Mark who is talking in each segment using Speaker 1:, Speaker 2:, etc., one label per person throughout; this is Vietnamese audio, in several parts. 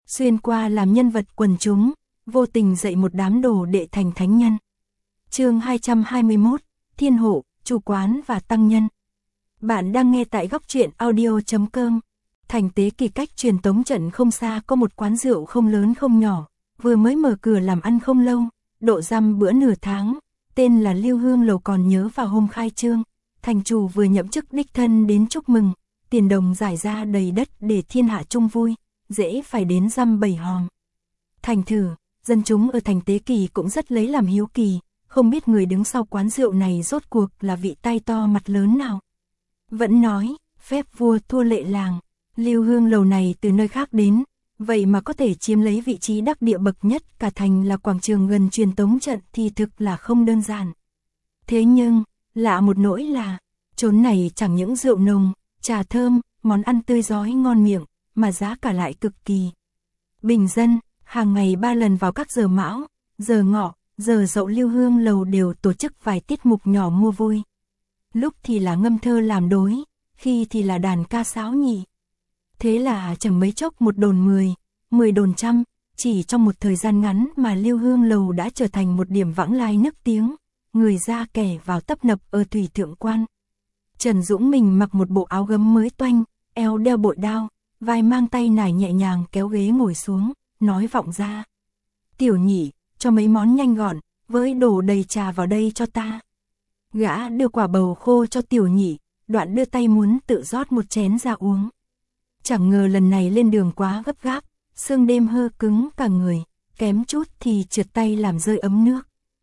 Speaker 1: xuyên qua làm nhân vật quần chúng, vô tình dạy một đám đồ đệ thành thánh nhân. Chương 221, Thiên Hộ, Chủ Quán và Tăng Nhân. Bạn đang nghe tại góc truyện audio.com. Thành Tế Kỳ cách truyền tống trận không xa có một quán rượu không lớn không nhỏ, vừa mới mở cửa làm ăn không lâu, độ răm bữa nửa tháng, tên là Lưu Hương Lầu. Còn nhớ vào hôm khai trương, thành chủ vừa nhậm chức đích thân đến chúc mừng, tiền đồng giải ra đầy đất để thiên hạ chung vui, dễ phải đến dăm bảy hòm. Thành thử, dân chúng ở thành Tế Kỳ cũng rất lấy làm hiếu kỳ, không biết người đứng sau quán rượu này rốt cuộc là vị tay to mặt lớn nào. Vẫn nói, phép vua thua lệ làng, Lưu Hương Lầu này từ nơi khác đến, vậy mà có thể chiếm lấy vị trí đắc địa bậc nhất cả thành là quảng trường gần truyền tống trận thì thực là không đơn giản. Thế nhưng, lạ một nỗi là, chốn này chẳng những rượu nồng, trà thơm, món ăn tươi rói ngon miệng, mà giá cả lại cực kỳ bình dân. Hàng ngày 3 lần vào các giờ mão, giờ ngọ, giờ dậu, Lưu Hương Lầu đều tổ chức vài tiết mục nhỏ mua vui. Lúc thì là ngâm thơ làm đối, khi thì là đàn ca sáo nhị. Thế là chẳng mấy chốc một đồn 10 đồn trăm, chỉ trong một thời gian ngắn mà Lưu Hương Lầu đã trở thành một điểm vãng lai nức tiếng, người ra kẻ vào tấp nập ở Thủy Thượng Quan. Trần Dũng mình mặc một bộ áo gấm mới toanh, eo đeo bội đao, vai mang tay nải nhẹ nhàng kéo ghế ngồi xuống, nói vọng ra: "Tiểu nhị, cho mấy món nhanh gọn, với đổ đầy trà vào đây cho ta." Gã đưa quả bầu khô cho tiểu nhị, đoạn đưa tay muốn tự rót một chén ra uống. Chẳng ngờ lần này lên đường quá gấp gáp, sương đêm hơ cứng cả người, kém chút thì trượt tay làm rơi ấm nước.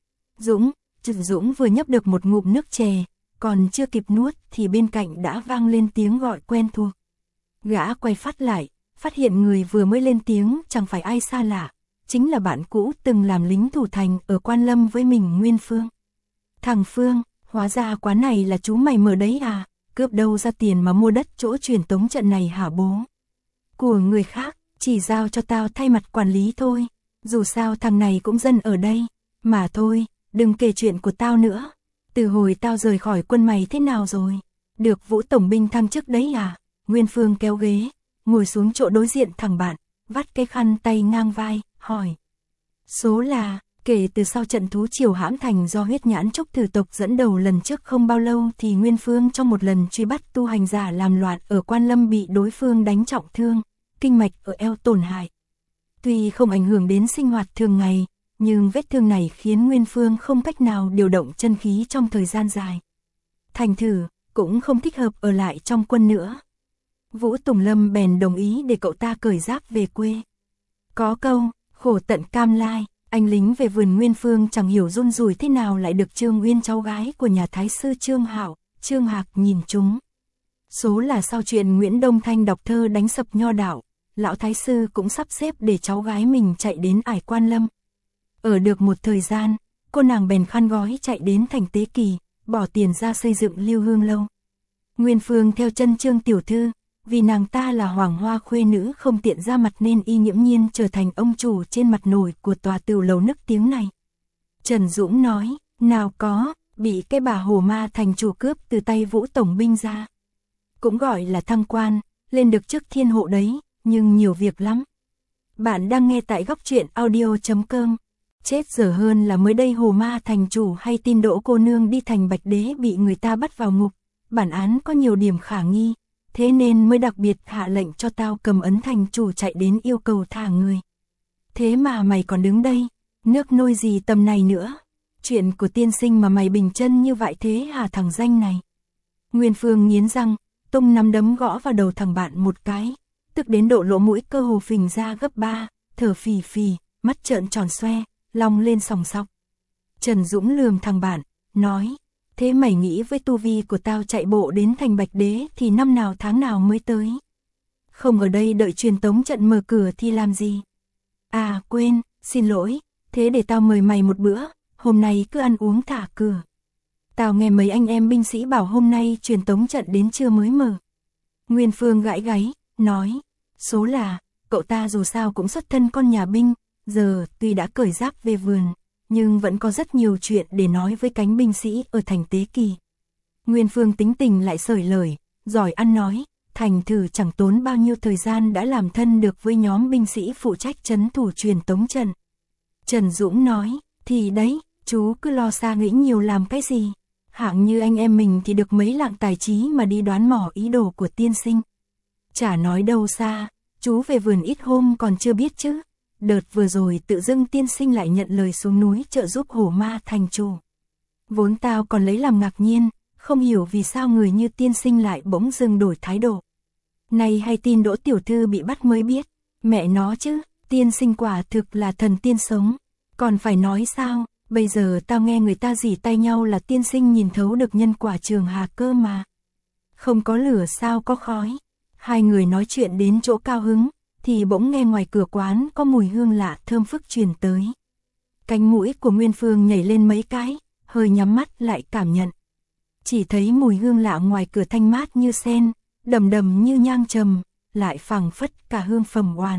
Speaker 1: Dũng vừa nhấp được một ngụm nước chè, còn chưa kịp nuốt thì bên cạnh đã vang lên tiếng gọi quen thuộc. Gã quay phát lại, phát hiện người vừa mới lên tiếng chẳng phải ai xa lạ, chính là bạn cũ từng làm lính thủ thành ở Quan Lâm với mình, Nguyên Phương. "Thằng Phương, hóa ra quán này là chú mày mở đấy à, cướp đâu ra tiền mà mua đất chỗ truyền tống trận này hả bố?" "Của người khác, chỉ giao cho tao thay mặt quản lý thôi, dù sao thằng này cũng dân ở đây, mà thôi, đừng kể chuyện của tao nữa. Từ hồi tao rời khỏi quân mày thế nào rồi? Được Vũ tổng binh thăng chức đấy à?" Nguyên Phương kéo ghế, ngồi xuống chỗ đối diện thằng bạn, vắt cái khăn tay ngang vai, hỏi: "Số là..." Kể từ sau trận thú triều hãm thành do Huyết Nhãn Trúc Thử tộc dẫn đầu lần trước không bao lâu thì Nguyên Phương trong một lần truy bắt tu hành giả làm loạn ở Quan Lâm bị đối phương đánh trọng thương, kinh mạch ở eo tổn hại. Tuy không ảnh hưởng đến sinh hoạt thường ngày, nhưng vết thương này khiến Nguyên Phương không cách nào điều động chân khí trong thời gian dài. Thành thử, cũng không thích hợp ở lại trong quân nữa. Vũ Tùng Lâm bèn đồng ý để cậu ta cởi giáp về quê. Có câu, khổ tận cam lai, anh lính về vườn. Nguyên Phương chẳng hiểu run rủi thế nào lại được Trương Uyên, cháu gái của nhà thái sư Trương Hạo, Trương Hạc nhìn trúng. Số là sau chuyện Nguyễn Đông Thanh đọc thơ đánh sập nho đạo, lão thái sư cũng sắp xếp để cháu gái mình chạy đến ải Quan Lâm. Ở được một thời gian, cô nàng bèn khăn gói chạy đến thành Tế Kỳ, bỏ tiền ra xây dựng Lưu Hương Lâu. Nguyên Phương theo chân Trương tiểu thư, vì nàng ta là hoàng hoa khuê nữ không tiện ra mặt nên y nghiễm nhiên trở thành ông chủ trên mặt nổi của tòa tửu lầu nức tiếng này. Trần Dũng nói: "Nào có, bị cái bà hồ ma thành chủ cướp từ tay Vũ tổng binh ra. Cũng gọi là thăng quan, lên được chức thiên hộ đấy, nhưng nhiều việc lắm." Bạn đang nghe tại góc truyện audio.com. Chết dở hơn là mới đây hồ ma thành chủ hay tin Đỗ cô nương đi thành Bạch Đế bị người ta bắt vào ngục. Bản án có nhiều điểm khả nghi, thế nên mới đặc biệt hạ lệnh cho tao cầm ấn thành chủ chạy đến yêu cầu thả người. Thế mà mày còn đứng đây, nước nôi gì tầm này nữa? Chuyện của tiên sinh mà mày bình chân như vậy thế hả thằng danh này?" Nguyên Phương nghiến răng, tung nắm đấm gõ vào đầu thằng bạn một cái, tức đến độ lỗ mũi cơ hồ phình ra gấp 3, thở phì phì, mắt trợn tròn xoe, long lên sòng sọc. Trần Dũng lườm thằng bạn, nói: "Thế mày nghĩ với tu vi của tao chạy bộ đến thành Bạch Đế thì năm nào tháng nào mới tới? Không ở đây đợi truyền tống trận mở cửa thì làm gì? À quên, xin lỗi, thế để tao mời mày một bữa, hôm nay cứ ăn uống thả cửa. Tao nghe mấy anh em binh sĩ bảo hôm nay truyền tống trận đến trưa mới mở." Nguyên Phương gãi gáy, nói: "Số là, cậu ta dù sao cũng xuất thân con nhà binh, giờ tuy đã cởi giáp về vườn, nhưng vẫn có rất nhiều chuyện để nói với cánh binh sĩ ở thành Tế Kỳ." Nguyên Phương tính tình lại xởi lởi, giỏi ăn nói, thành thử chẳng tốn bao nhiêu thời gian đã làm thân được với nhóm binh sĩ phụ trách trấn thủ truyền tống trận. Trần Dũng nói, thì đấy, chú cứ lo xa nghĩ nhiều làm cái gì. Hạng như anh em mình thì được mấy lạng tài trí mà đi đoán mò ý đồ của tiên sinh. Chả nói đâu xa, chú về vườn ít hôm còn chưa biết chứ. Đợt vừa rồi tự dưng tiên sinh lại nhận lời xuống núi trợ giúp hổ ma thành chủ. Vốn tao còn lấy làm ngạc nhiên, không hiểu vì sao người như tiên sinh lại bỗng dưng đổi thái độ. Này hay tin Đỗ tiểu thư bị bắt mới biết, mẹ nó chứ, tiên sinh quả thực là thần tiên sống. Còn phải nói sao, bây giờ tao nghe người ta rỉ tay nhau là tiên sinh nhìn thấu được nhân quả Trường Hà cơ mà. Không có lửa sao có khói. Hai người nói chuyện đến chỗ cao hứng, thì bỗng nghe ngoài cửa quán có mùi hương lạ thơm phức truyền tới. Cánh mũi của Nguyên Phương nhảy lên mấy cái, hơi nhắm mắt lại cảm nhận. Chỉ thấy mùi hương lạ ngoài cửa thanh mát như sen, đầm đầm như nhang trầm, lại phảng phất cả hương phẩm oàn.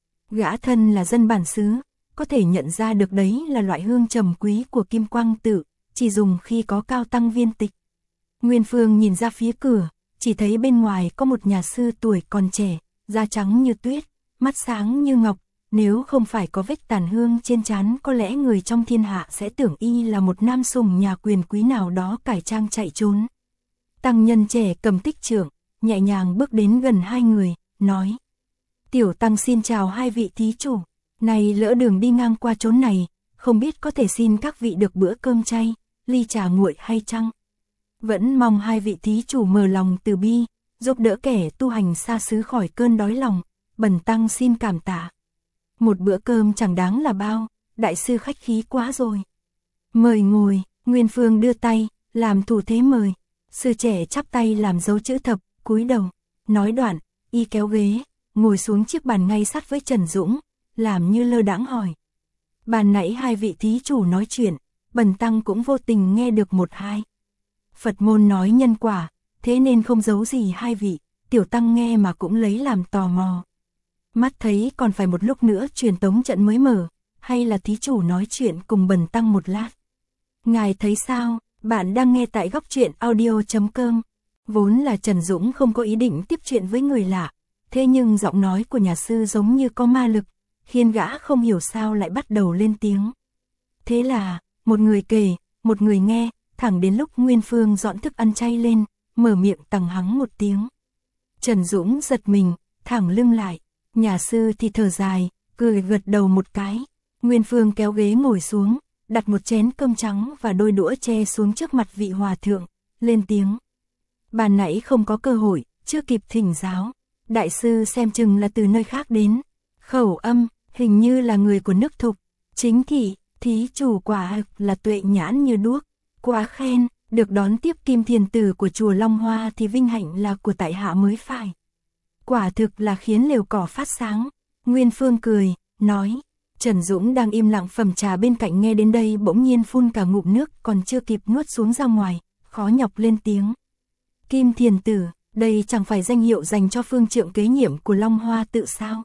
Speaker 1: Gã thân là dân bản xứ, có thể nhận ra được đấy là loại hương trầm quý của Kim Quang Tự, chỉ dùng khi có cao tăng viên tịch. Nguyên Phương nhìn ra phía cửa, chỉ thấy bên ngoài có một nhà sư tuổi còn trẻ, da trắng như tuyết, mắt sáng như ngọc, nếu không phải có vết tàn hương trên trán có lẽ người trong thiên hạ sẽ tưởng y là một nam sùng nhà quyền quý nào đó cải trang chạy trốn. Tăng nhân trẻ cầm tích trượng, nhẹ nhàng bước đến gần hai người, nói: Tiểu tăng xin chào hai vị thí chủ, này lỡ đường đi ngang qua chốn này, không biết có thể xin các vị được bữa cơm chay, ly trà nguội hay chăng? Vẫn mong hai vị thí chủ mở lòng từ bi, giúp đỡ kẻ tu hành xa xứ khỏi cơn đói lòng, bần tăng xin cảm tạ. Một bữa cơm chẳng đáng là bao, đại sư khách khí quá rồi. Mời ngồi, Nguyên Phương đưa tay, làm thủ thế mời. Sư trẻ chắp tay làm dấu chữ thập, cúi đầu. Nói đoạn, y kéo ghế, ngồi xuống chiếc bàn ngay sát với Trần Dũng, làm như lơ đãng hỏi. Bàn nãy hai vị thí chủ nói chuyện, bần tăng cũng vô tình nghe được một hai. Phật môn nói nhân quả, thế nên không giấu gì hai vị, tiểu tăng nghe mà cũng lấy làm tò mò. Mắt thấy còn phải một lúc nữa truyền tống trận mới mở, hay là thí chủ nói chuyện cùng bần tăng một lát. Ngài thấy sao, bạn đang nghe tại góc truyện audio.com. Vốn là Trần Dũng không có ý định tiếp chuyện với người lạ, thế nhưng giọng nói của nhà sư giống như có ma lực, khiến gã không hiểu sao lại bắt đầu lên tiếng. Thế là, một người kể, một người nghe, thẳng đến lúc Nguyên Phương dọn thức ăn chay lên, mở miệng tằng hắng một tiếng. Trần Dũng giật mình, thẳng lưng lại, nhà sư thì thở dài, cười gật đầu một cái. Nguyên Phương kéo ghế ngồi xuống, đặt một chén cơm trắng và đôi đũa tre xuống trước mặt vị hòa thượng, lên tiếng. Ban nãy không có cơ hội, chưa kịp thỉnh giáo. Đại sư xem chừng là từ nơi khác đến. Khẩu âm, hình như là người của nước Thục. Chính thị, thí chủ quả là tuệ nhãn như đuốc. Quá khen, được đón tiếp Kim Thiền Tử của chùa Long Hoa thì vinh hạnh là của tại hạ mới phải. Quả thực là khiến lều cỏ phát sáng. Nguyên Phương cười, nói. Trần Dũng đang im lặng phẩm trà bên cạnh nghe đến đây bỗng nhiên phun cả ngụm nước còn chưa kịp nuốt xuống ra ngoài, khó nhọc lên tiếng. Kim Thiền Tử, đây chẳng phải danh hiệu dành cho phương trượng kế nhiệm của Long Hoa Tự sao?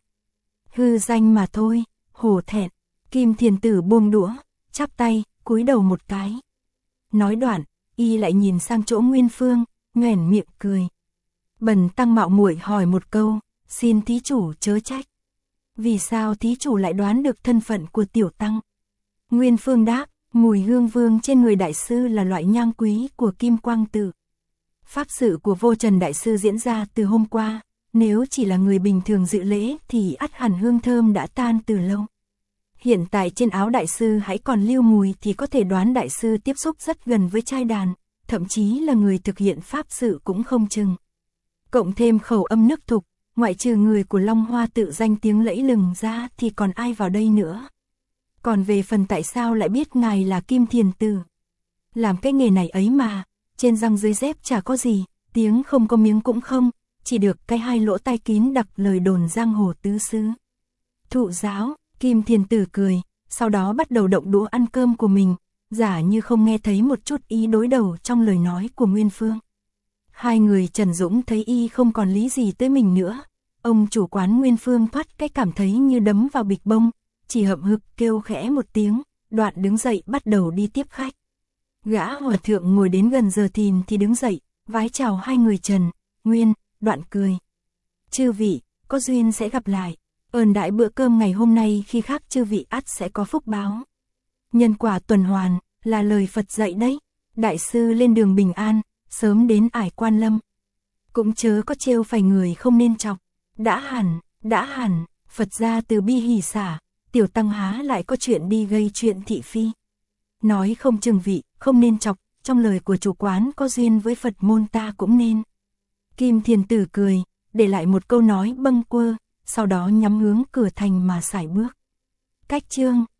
Speaker 1: Hư danh mà thôi, hổ thẹn. Kim Thiền Tử buông đũa, chắp tay, cúi đầu một cái. Nói đoạn, y lại nhìn sang chỗ Nguyên Phương, nhoẻn miệng cười. Bần tăng mạo muội hỏi một câu, xin thí chủ chớ trách. Vì sao thí chủ lại đoán được thân phận của tiểu tăng? Nguyên Phương đáp, mùi hương vương trên người đại sư là loại nhang quý của Kim Quang Tự. Pháp sự của Vô Trần đại sư diễn ra từ hôm qua, nếu chỉ là người bình thường dự lễ thì ắt hẳn hương thơm đã tan từ lâu. Hiện tại trên áo đại sư hãy còn lưu mùi thì có thể đoán đại sư tiếp xúc rất gần với trai đàn, thậm chí là người thực hiện pháp sự cũng không chừng. Cộng thêm khẩu âm nước Thục, ngoại trừ người của Long Hoa Tự danh tiếng lẫy lừng ra thì còn ai vào đây nữa. Còn về phần tại sao lại biết ngài là Kim Thiền Tử. Làm cái nghề này ấy mà, trên răng dưới dép chả có gì, tiếng không có miếng cũng không, chỉ được cái hai lỗ tai kín đặc lời đồn giang hồ tứ xứ. Thụ giáo, Kim Thiền Tử cười, sau đó bắt đầu động đũa ăn cơm của mình, giả như không nghe thấy một chút ý đối đầu trong lời nói của Nguyên Phương. Hai người Trần Dũng thấy y không còn lý gì tới mình nữa, ông chủ quán Nguyên Phương thoát cái cảm thấy như đấm vào bịch bông, chỉ hậm hực kêu khẽ một tiếng, đoạn đứng dậy bắt đầu đi tiếp khách. Gã hòa thượng ngồi đến gần giờ thìn thì đứng dậy, vái chào hai người Trần, Nguyên, đoạn cười. Chư vị, có duyên sẽ gặp lại. Ơn đại bữa cơm ngày hôm nay khi khác chư vị ắt sẽ có phúc báo. Nhân quả tuần hoàn, là lời Phật dạy đấy. Đại sư lên đường bình an, sớm đến ải Quan Lâm. Cũng chớ có trêu phải người không nên chọc. Đã hẳn, Phật gia từ bi hỷ xả, tiểu tăng há lại có chuyện đi gây chuyện thị phi. Nói không chừng vị, không nên chọc, trong lời của chủ quán có duyên với Phật môn ta cũng nên. Kim Thiền Tử cười, để lại một câu nói bâng quơ, sau đó nhắm hướng cửa thành mà sải bước. Cách chương